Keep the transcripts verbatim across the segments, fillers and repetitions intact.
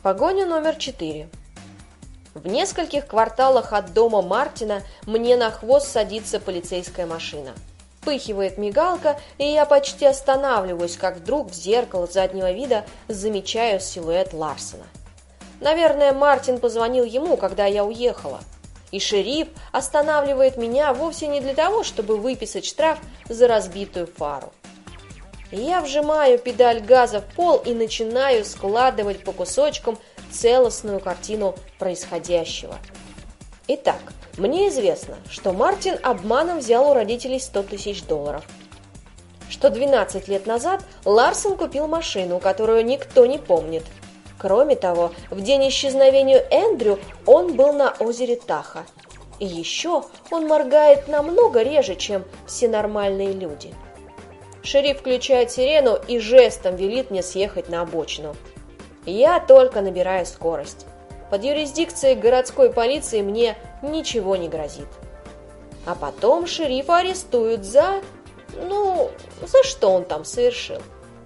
Погоня номер четыре. В нескольких кварталах от дома Мартина мне на хвост садится полицейская машина. Вспыхивает мигалка, и я почти останавливаюсь, как вдруг в зеркало заднего вида замечаю силуэт Ларсона. Наверное, Мартин позвонил ему, когда я уехала. И шериф останавливает меня вовсе не для того, чтобы выписать штраф за разбитую фару. Я вжимаю педаль газа в пол и начинаю складывать по кусочкам целостную картину происходящего. Итак, мне известно, что Мартин обманом взял у родителей сто тысяч долларов. Что двенадцать лет назад Ларсон купил машину, которую никто не помнит. Кроме того, в день исчезновения Эндрю он был на озере Таха. И еще он моргает намного реже, чем все нормальные люди. Шериф включает сирену и жестом велит мне съехать на обочину. Я только набираю скорость. Под юрисдикцией городской полиции мне ничего не грозит. А потом шерифа арестуют за... Ну, за что он там совершил?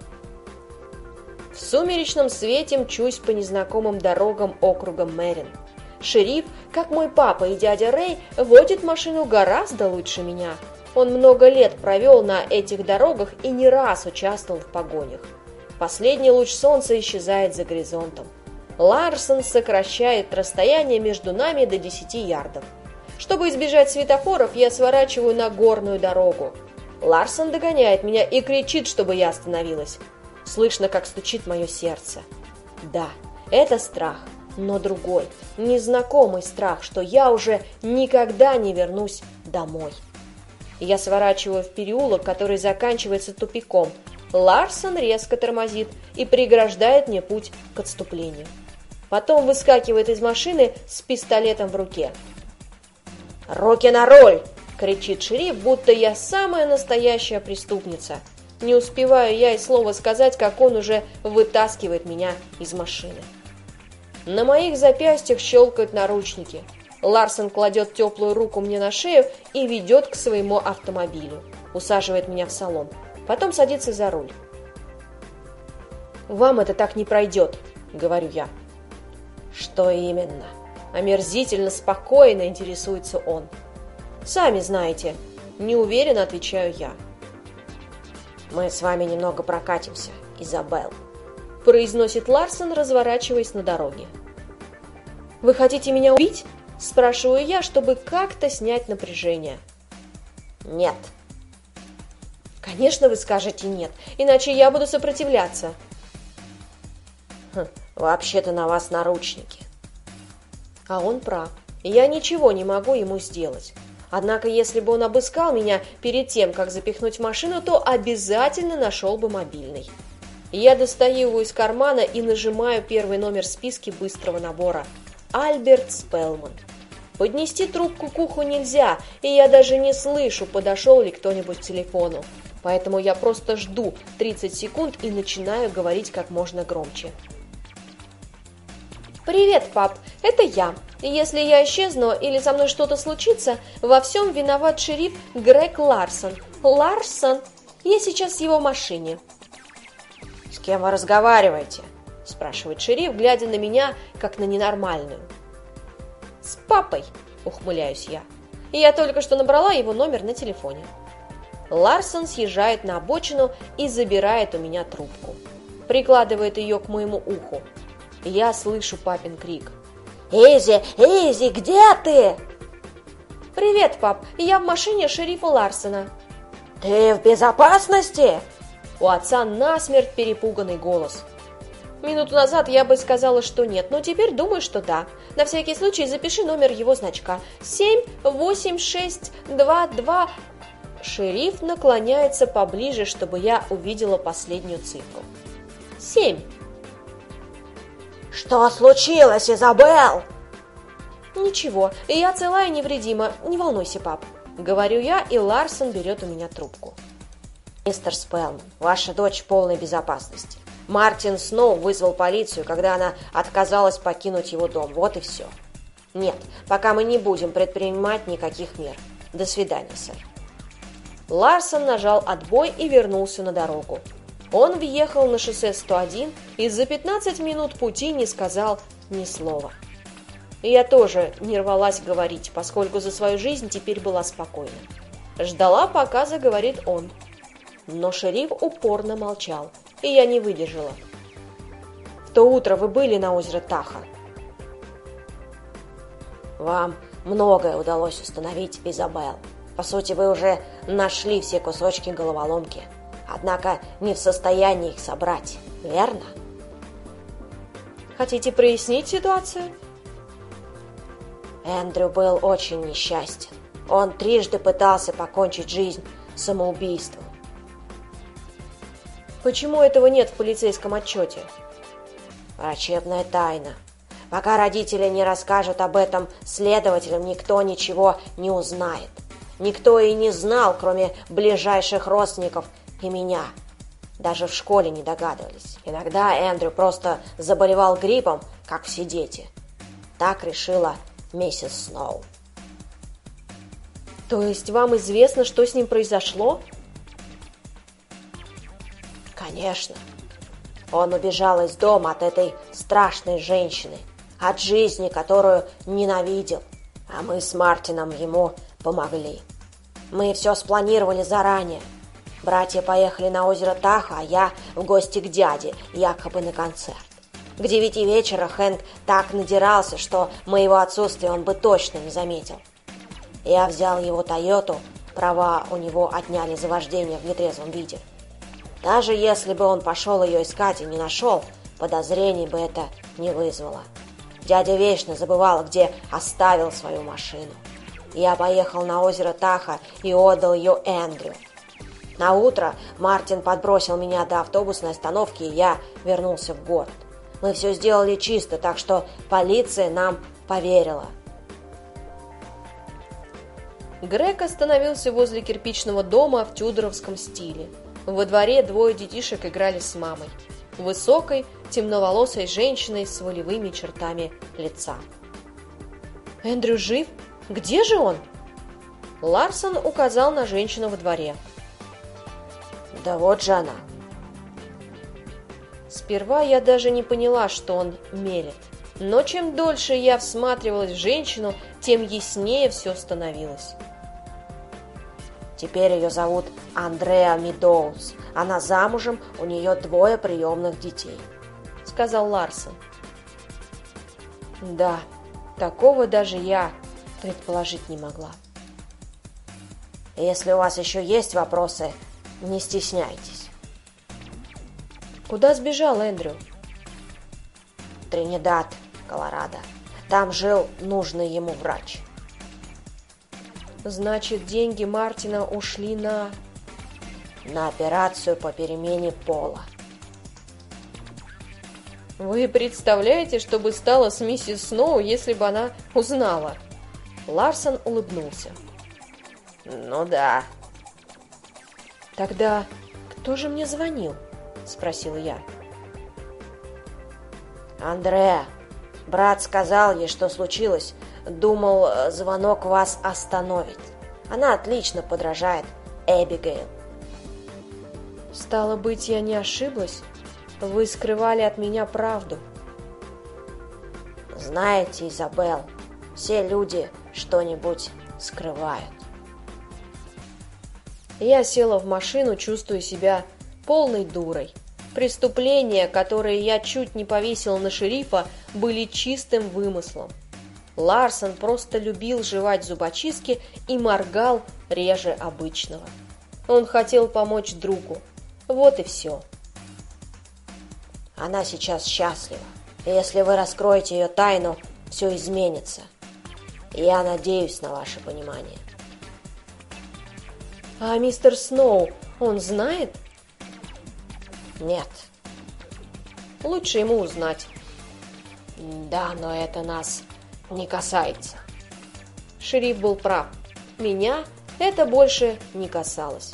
В сумеречном свете мчусь по незнакомым дорогам округа Мэрин. Шериф, как мой папа и дядя Рэй, водит машину гораздо лучше меня. Он много лет провел на этих дорогах и не раз участвовал в погонях. Последний луч солнца исчезает за горизонтом. Ларсон сокращает расстояние между нами до десяти ярдов. Чтобы избежать светофоров, я сворачиваю на горную дорогу. Ларсон догоняет меня и кричит, чтобы я остановилась. Слышно, как стучит мое сердце. Да, это страх, но другой, незнакомый страх, что я уже никогда не вернусь домой. Я сворачиваю в переулок, который заканчивается тупиком. Ларсон резко тормозит и преграждает мне путь к отступлению. Потом выскакивает из машины с пистолетом в руке. «Руки на руль!» — кричит шериф, будто я самая настоящая преступница. Не успеваю я и слова сказать, как он уже вытаскивает меня из машины. На моих запястьях щелкают наручники. Ларсон кладет теплую руку мне на шею и ведет к своему автомобилю. Усаживает меня в салон. Потом садится за руль. «Вам это так не пройдет», — говорю я. «Что именно?» — омерзительно спокойно интересуется он. «Сами знаете», — неуверенно отвечаю я. «Мы с вами немного прокатимся, Изабелл», — произносит Ларсон, разворачиваясь на дороге. «Вы хотите меня убить?» — спрашиваю я, чтобы как-то снять напряжение. «Нет». «Конечно, вы скажете нет, иначе я буду сопротивляться». Хм, «Вообще-то на вас наручники». А он прав. Я ничего не могу ему сделать. Однако, если бы он обыскал меня перед тем, как запихнуть в машину, то обязательно нашел бы мобильный. Я достаю его из кармана и нажимаю первый номер в списке быстрого набора. Альберт Спелман. Поднести трубку к уху нельзя, и я даже не слышу, подошел ли кто-нибудь к телефону. Поэтому я просто жду тридцать секунд и начинаю говорить как можно громче. «Привет, пап, это я. Если я исчезну или со мной что-то случится, во всем виноват шериф Грег Ларсон. Ларсон, я сейчас в его машине». «С кем вы разговариваете?» – спрашивает шериф, глядя на меня, как на ненормальную. «С папой», – ухмыляюсь я. И я только что набрала его номер на телефоне. Ларсон съезжает на обочину и забирает у меня трубку. Прикладывает ее к моему уху. Я слышу папин крик. «Изи, Изи, где ты?» «Привет, пап, я в машине шерифа Ларсона». «Ты в безопасности?» У отца насмерть перепуганный голос. Минуту назад я бы сказала, что нет, но теперь думаю, что да. На всякий случай запиши номер его значка. семь восемь шесть два два. Шериф наклоняется поближе, чтобы я увидела последнюю цифру. «Семь». «Что случилось, Изабелл?» «Ничего, я цела и невредима, не волнуйся, пап», — говорю я, и Ларсон берет у меня трубку. «Мистер Спелман, ваша дочь в полной безопасности. Мартин Сноу вызвал полицию, когда она отказалась покинуть его дом. Вот и все. Нет, пока мы не будем предпринимать никаких мер. До свидания, сэр». Ларсон нажал отбой и вернулся на дорогу. Он въехал на шоссе сто один и за пятнадцать минут пути не сказал ни слова. Я тоже не рвалась говорить, поскольку за свою жизнь теперь была спокойна. Ждала, пока заговорит он. Но шериф упорно молчал, и я не выдержала. «В то утро вы были на озере Таха?» «Вам многое удалось установить, Изабелл. По сути, вы уже нашли все кусочки головоломки, однако не в состоянии их собрать, верно?» «Хотите прояснить ситуацию?» Эндрю был очень несчастен. Он трижды пытался покончить жизнь самоубийством. «Почему этого нет в полицейском отчете?» Врачебная тайна. Пока родители не расскажут об этом следователям, никто ничего не узнает. Никто и не знал, кроме ближайших родственников и меня. Даже в школе не догадывались. Иногда Эндрю просто заболевал гриппом, как все дети. Так решила миссис Сноу. «То есть вам известно, что с ним произошло?» «Конечно. Он убежал из дома от этой страшной женщины, от жизни, которую ненавидел, а мы с Мартином ему помогли. Мы все спланировали заранее. Братья поехали на озеро Таха, а я в гости к дяде, якобы на концерт. К девяти вечера Хэнк так надирался, что моего отсутствия он бы точно не заметил. Я взял его Тойоту, права у него отняли за вождение в нетрезвом виде. Даже если бы он пошел ее искать и не нашел, подозрений бы это не вызвало. Дядя вечно забывал, где оставил свою машину. Я поехал на озеро Таха и отдал ее Эндрю. На утро Мартин подбросил меня до автобусной остановки, и я вернулся в город. Мы все сделали чисто, так что полиция нам поверила. Грег остановился возле кирпичного дома в тюдоровском стиле. Во дворе двое детишек играли с мамой, высокой, темноволосой женщиной с волевыми чертами лица. «Эндрю жив? Где же он?» Ларсон указал на женщину во дворе. «Да вот же она». Сперва я даже не поняла, что он мелет. Но чем дольше я всматривалась в женщину, тем яснее все становилось. Теперь ее зовут Андреа Медоуз. Она замужем, у нее двое приемных детей», — сказал Ларсон. Да, такого даже я предположить не могла. «Если у вас еще есть вопросы, не стесняйтесь». «Куда сбежал Эндрю?» «Тринидад, Колорадо. Там жил нужный ему врач». «Значит, деньги Мартина ушли на...» «На операцию по перемене пола». «Вы представляете, что бы стало с миссис Сноу, если бы она узнала?» Ларсон улыбнулся. «Ну да». «Тогда кто же мне звонил?» — спросила я. «Андреа. Брат сказал ей, что случилось. Думал, звонок вас остановит. Она отлично подражает Эбигейл». «Стало быть, я не ошиблась? Вы скрывали от меня правду». «Знаете, Изабелл, все люди что-нибудь скрывают». Я села в машину, чувствуя себя полной дурой. Преступления, которые я чуть не повесила на шерифа, были чистым вымыслом. Ларсон просто любил жевать зубочистки и моргал реже обычного. Он хотел помочь другу. Вот и все. Она сейчас счастлива. И если вы раскроете ее тайну, все изменится. Я надеюсь на ваше понимание. А мистер Сноу, он знает? Нет. Лучше ему узнать. Да, но это нас не касается. Шериф был прав. Меня это больше не касалось.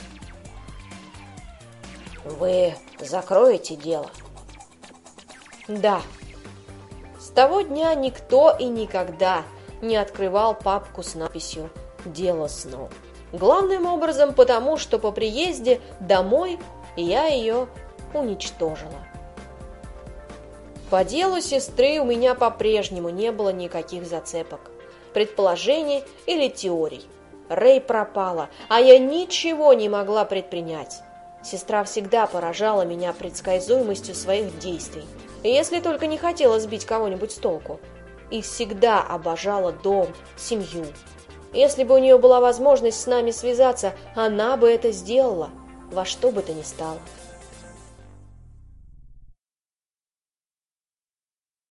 Вы закроете дело? Да. С того дня никто и никогда не открывал папку с надписью «Дело Сноу». Главным образом потому, что по приезде домой я ее уничтожила. По делу сестры у меня по-прежнему не было никаких зацепок, предположений или теорий. Рэй пропала, а я ничего не могла предпринять. Сестра всегда поражала меня предсказуемостью своих действий, если только не хотела сбить кого-нибудь с толку. И всегда обожала дом, семью. Если бы у нее была возможность с нами связаться, она бы это сделала, во что бы то ни стало.